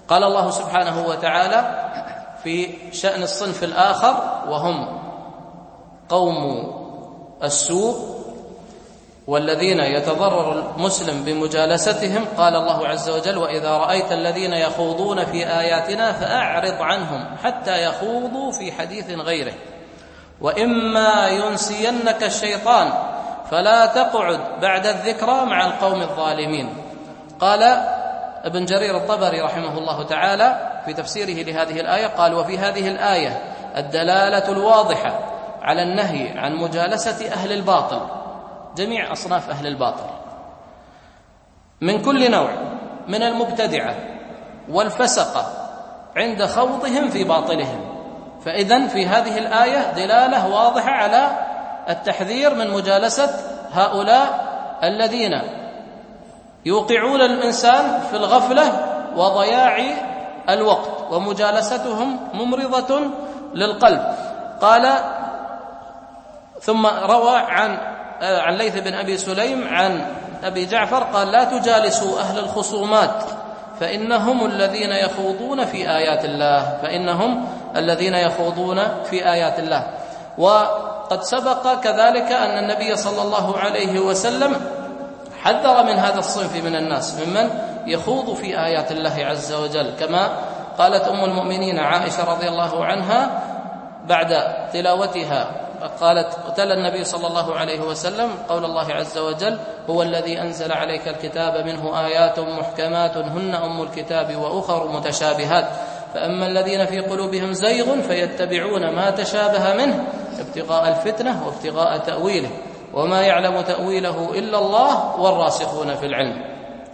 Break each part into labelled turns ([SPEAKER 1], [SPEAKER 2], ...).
[SPEAKER 1] قال الله سبحانه وتعالى في شأن الصنف الآخر وهم قوم السوء والذين يتضرر المسلم بمجالستهم، قال الله عز وجل: وإذا رأيت الذين يخوضون في آياتنا فأعرض عنهم حتى يخوضوا في حديث غيره وإما ينسينك الشيطان فلا تقعد بعد الذكرى مع القوم الظالمين. قال ابن جرير الطبري رحمه الله تعالى في تفسيره لهذه الآية قال: وفي هذه الآية الدلالة الواضحة على النهي عن مجالسة أهل الباطل، جميع أصناف أهل الباطل من كل نوع من المبتدعة والفسقة عند خوضهم في باطلهم. فإذن في هذه الآية دلالة واضحة على التحذير من مجالسة هؤلاء الذين يوقعون الإنسان في الغفلة وضياع الوقت، ومجالستهم ممرضة للقلب. قال: ثم روى عن ليث بن أبي سليم عن أبي جعفر قال: لا تجالسوا أهل الخصومات فإنهم الذين يخوضون في آيات الله، فإنهم الذين يخوضون في آيات الله. وقد سبق كذلك أن النبي صلى الله عليه وسلم حذر من هذا الصنف من الناس ممن يخوض في آيات الله عز وجل، كما قالت أم المؤمنين عائشة رضي الله عنها بعد تلاوتها قالت: تلا النبي صلى الله عليه وسلم قول الله عز وجل: هو الذي أنزل عليك الكتاب منه آيات محكمات هن أم الكتاب وأخر متشابهات فأما الذين في قلوبهم زيغ فيتبعون ما تشابه منه ابتغاء الفتنة وابتغاء تأويله وما يعلم تأويله إلا الله والراسخون في العلم.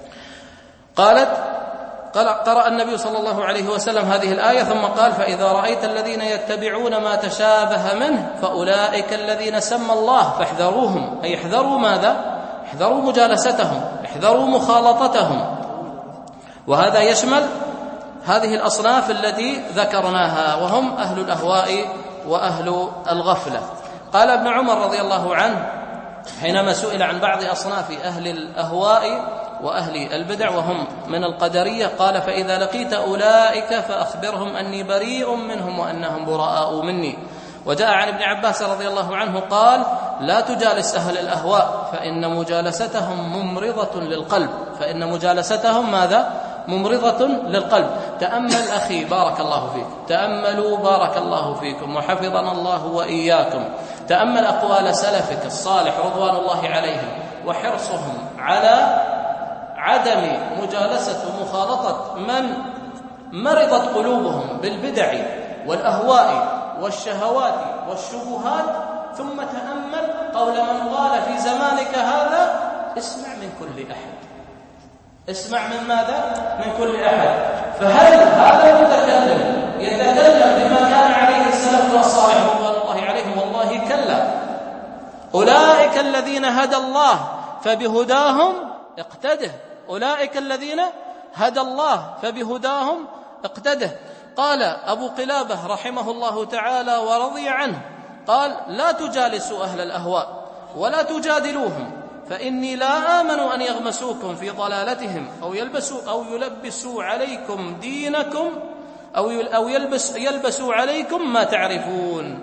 [SPEAKER 1] قرأ النبي صلى الله عليه وسلم هذه الآية ثم قال: فإذا رأيت الذين يتبعون ما تشابه منه فأولئك الذين سمى الله فاحذروهم، أي احذروا ماذا؟ احذروا مجالستهم، احذروا مخالطتهم. وهذا يشمل هذه الأصناف التي ذكرناها وهم أهل الأهواء وأهل الغفلة. قال ابن عمر رضي الله عنه حينما سئل عن بعض أصناف أهل الأهواء وأهل البدع وهم من القدرية قال: فإذا لقيت أولئك فأخبرهم أني بريء منهم وأنهم براء مني. وجاء عن ابن عباس رضي الله عنه قال: لا تجالس أهل الأهواء فإن مجالستهم ممرضة للقلب. فإن مجالستهم ماذا؟ ممرضة للقلب. تأمل أخي بارك الله فيك، تأملوا بارك الله فيكم وحفظنا الله وإياكم، تأمل أقوال سلفك الصالح رضوان الله عليهم وحرصهم على عدم مجالسة ومخالطة من مرضت قلوبهم بالبدع والأهواء والشهوات والشبهات. ثم تأمل قول من قال في زمانك هذا: اسمع من كل أحد. اسمع من ماذا؟ من كل أحد. فهل هذا المتكلم يتكلم بما كان عليه السلف والصالح رضوان الله عليهم؟ والله كلا. أولئك الذين هدى الله فبهداهم اقتده، أولئك الذين هدى الله فبهداهم اقتده. قال أبو قلابة رحمه الله تعالى ورضي عنه قال: لا تجالسوا أهل الأهواء ولا تجادلوهم فإني لا آمن أن يغمسوكم في ضلالتهم أو يلبسوا عليكم دينكم أو يلبسوا عليكم ما تعرفون.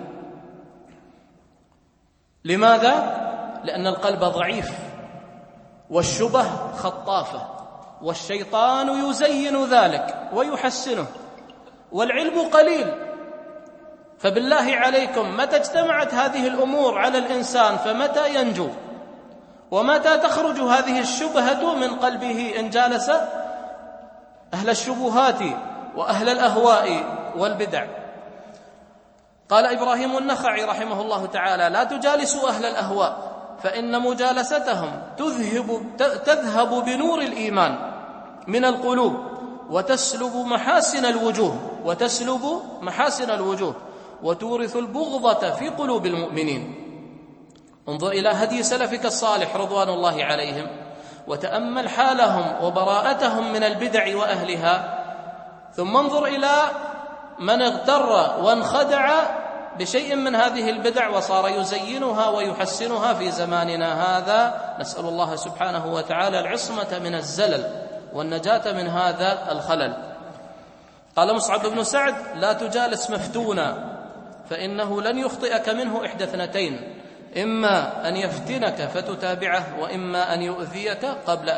[SPEAKER 1] لماذا؟ لأن القلب ضعيف والشبه خطافة والشيطان يزين ذلك ويحسنه والعلم قليل. فبالله عليكم متى اجتمعت هذه الأمور على الإنسان فمتى ينجو؟ ومتى تخرج هذه الشبهة من قلبه إن جالس أهل الشبهات وأهل الأهواء والبدع؟ قال إبراهيم النخعي رحمه الله تعالى: لا تجالسوا أهل الأهواء فإن مجالستهم تذهب بنور الإيمان من القلوب وتسلب محاسن الوجوه وتورث البغضة في قلوب المؤمنين. انظر إلى هدي سلفك الصالح رضوان الله عليهم وتأمل حالهم وبراءتهم من البدع وأهلها، ثم انظر إلى من اغتر وانخدع بشيء من هذه البدع وصار يزينها ويحسنها في زماننا هذا. نسأل الله سبحانه وتعالى العصمة من الزلل والنجاة من هذا الخلل. قال مصعب بن سعد: لا تجالس مفتونا، فإنه لن يخطئك منه إحدى اثنتين: إما أن يفتنك فتتابعه، وإما أن يؤذيك قبل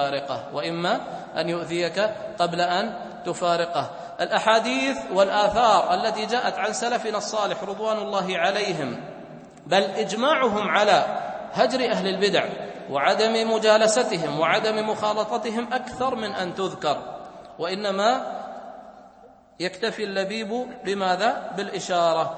[SPEAKER 1] أن تفارقه. الأحاديث والآثار التي جاءت عن سلفنا الصالح رضوان الله عليهم، بل إجماعهم على هجر أهل البدع وعدم مجالستهم وعدم مخالطتهم أكثر من أن تذكر، وإنما يكتفي اللبيب بماذا؟ بالإشارة.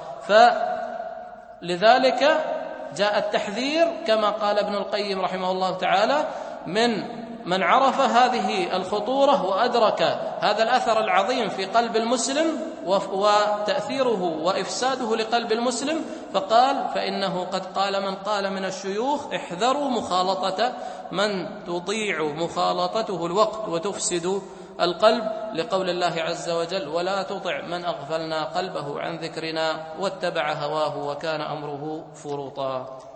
[SPEAKER 1] فلذلك جاء التحذير كما قال ابن القيم رحمه الله تعالى من عرف هذه الخطورة وأدرك هذا الأثر العظيم في قلب المسلم وتأثيره وإفساده لقلب المسلم، فقال: فإنه قد قال من قال من الشيوخ: احذروا مخالطة من تضيع مخالطته الوقت وتفسد القلب، لقول الله عز وجل: ولا تطع من أغفلنا قلبه عن ذكرنا واتبع هواه وكان أمره فرطا.